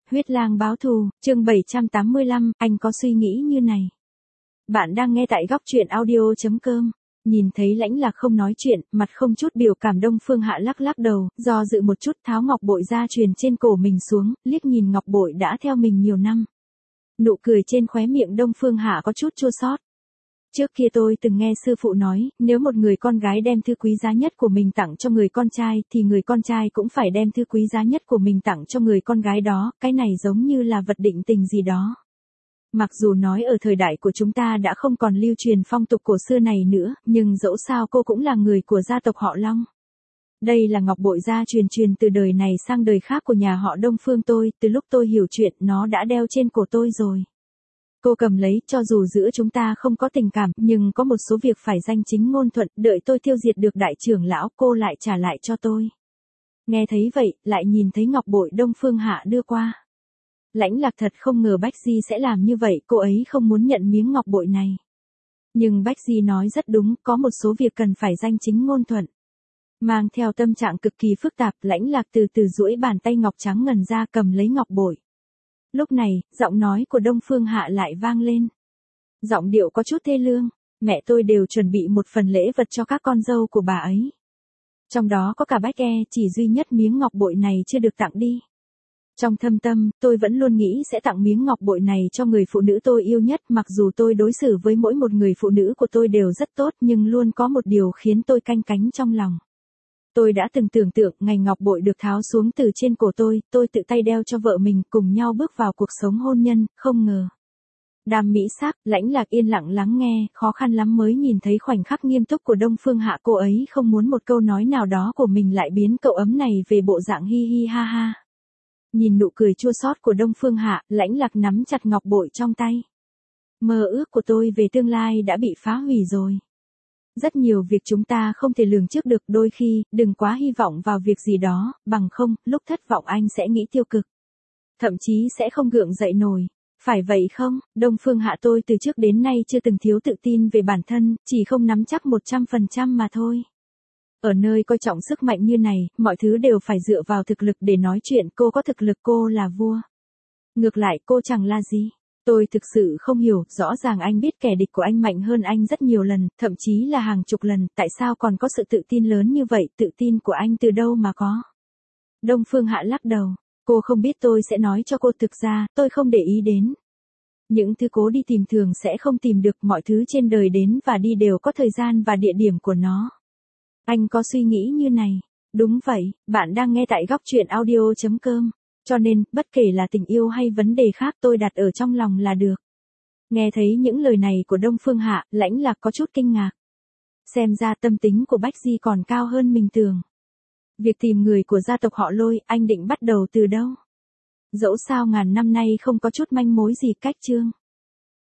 Huyết lang báo thù, chương 785, anh có suy nghĩ như này. Bạn đang nghe tại góc truyện audio.com. Nhìn thấy Lãnh Lạc không nói chuyện, mặt không chút biểu cảm, Đông Phương Hạ lắc lắc đầu, do dự một chút tháo ngọc bội ra truyền trên cổ mình xuống, liếc nhìn ngọc bội đã theo mình nhiều năm. Nụ cười trên khóe miệng Đông Phương Hạ có chút chua xót. Trước kia tôi từng nghe sư phụ nói, nếu một người con gái đem thứ quý giá nhất của mình tặng cho người con trai, thì người con trai cũng phải đem thứ quý giá nhất của mình tặng cho người con gái đó, cái này giống như là vật định tình gì đó. Mặc dù nói ở thời đại của chúng ta đã không còn lưu truyền phong tục cổ xưa này nữa, nhưng dẫu sao cô cũng là người của gia tộc họ Long. Đây là ngọc bội gia truyền từ đời này sang đời khác của nhà họ Đông Phương tôi, từ lúc tôi hiểu chuyện nó đã đeo trên cổ tôi rồi. Cô cầm lấy, cho dù giữa chúng ta không có tình cảm, nhưng có một số việc phải danh chính ngôn thuận, đợi tôi tiêu diệt được đại trưởng lão, cô lại trả lại cho tôi. Nghe thấy vậy, lại nhìn thấy ngọc bội Đông Phương Hạ đưa qua. Lãnh Lạc thật không ngờ Bách Di sẽ làm như vậy, cô ấy không muốn nhận miếng ngọc bội này. Nhưng Bách Di nói rất đúng, có một số việc cần phải danh chính ngôn thuận. Mang theo tâm trạng cực kỳ phức tạp, Lãnh Lạc từ từ duỗi bàn tay ngọc trắng ngần ra cầm lấy ngọc bội. Lúc này, giọng nói của Đông Phương Hạ lại vang lên. Giọng điệu có chút thê lương, mẹ tôi đều chuẩn bị một phần lễ vật cho các con dâu của bà ấy. Trong đó có cả bách e, chỉ duy nhất miếng ngọc bội này chưa được tặng đi. Trong thâm tâm, tôi vẫn luôn nghĩ sẽ tặng miếng ngọc bội này cho người phụ nữ tôi yêu nhất, mặc dù tôi đối xử với mỗi một người phụ nữ của tôi đều rất tốt, nhưng luôn có một điều khiến tôi canh cánh trong lòng. Tôi đã từng tưởng tượng ngày ngọc bội được tháo xuống từ trên cổ tôi tự tay đeo cho vợ mình, cùng nhau bước vào cuộc sống hôn nhân, không ngờ. Đàm mỹ sắc, Lãnh Lạc yên lặng lắng nghe, khó khăn lắm mới nhìn thấy khoảnh khắc nghiêm túc của Đông Phương Hạ, cô ấy không muốn một câu nói nào đó của mình lại biến cậu ấm này về bộ dạng hi hi ha ha. Nhìn nụ cười chua xót của Đông Phương Hạ, Lãnh Lạc nắm chặt ngọc bội trong tay. Mơ ước của tôi về tương lai đã bị phá hủy rồi. Rất nhiều việc chúng ta không thể lường trước được, đôi khi, đừng quá hy vọng vào việc gì đó, bằng không, lúc thất vọng anh sẽ nghĩ tiêu cực. Thậm chí sẽ không gượng dậy nổi. Phải vậy không? Đông Phương Hạ tôi từ trước đến nay chưa từng thiếu tự tin về bản thân, chỉ không nắm chắc 100% mà thôi. Ở nơi coi trọng sức mạnh như này, mọi thứ đều phải dựa vào thực lực để nói chuyện, cô có thực lực cô là vua. Ngược lại cô chẳng là gì. Tôi thực sự không hiểu, rõ ràng anh biết kẻ địch của anh mạnh hơn anh rất nhiều lần, thậm chí là hàng chục lần, tại sao còn có sự tự tin lớn như vậy, tự tin của anh từ đâu mà có. Đông Phương Hạ lắc đầu, cô không biết tôi sẽ nói cho cô, thực ra, tôi không để ý đến. Những thứ cố đi tìm thường sẽ không tìm được, mọi thứ trên đời đến và đi đều có thời gian và địa điểm của nó. Anh có suy nghĩ như này. Đúng vậy, bạn đang nghe tại góc truyện audio.com. Cho nên, bất kể là tình yêu hay vấn đề khác, tôi đặt ở trong lòng là được. Nghe thấy những lời này của Đông Phương Hạ, Lãnh Lạc có chút kinh ngạc. Xem ra tâm tính của Bách Di còn cao hơn mình tưởng. Việc tìm người của gia tộc họ Lôi, anh định bắt đầu từ đâu? Dẫu sao ngàn năm nay không có chút manh mối gì, cách chương.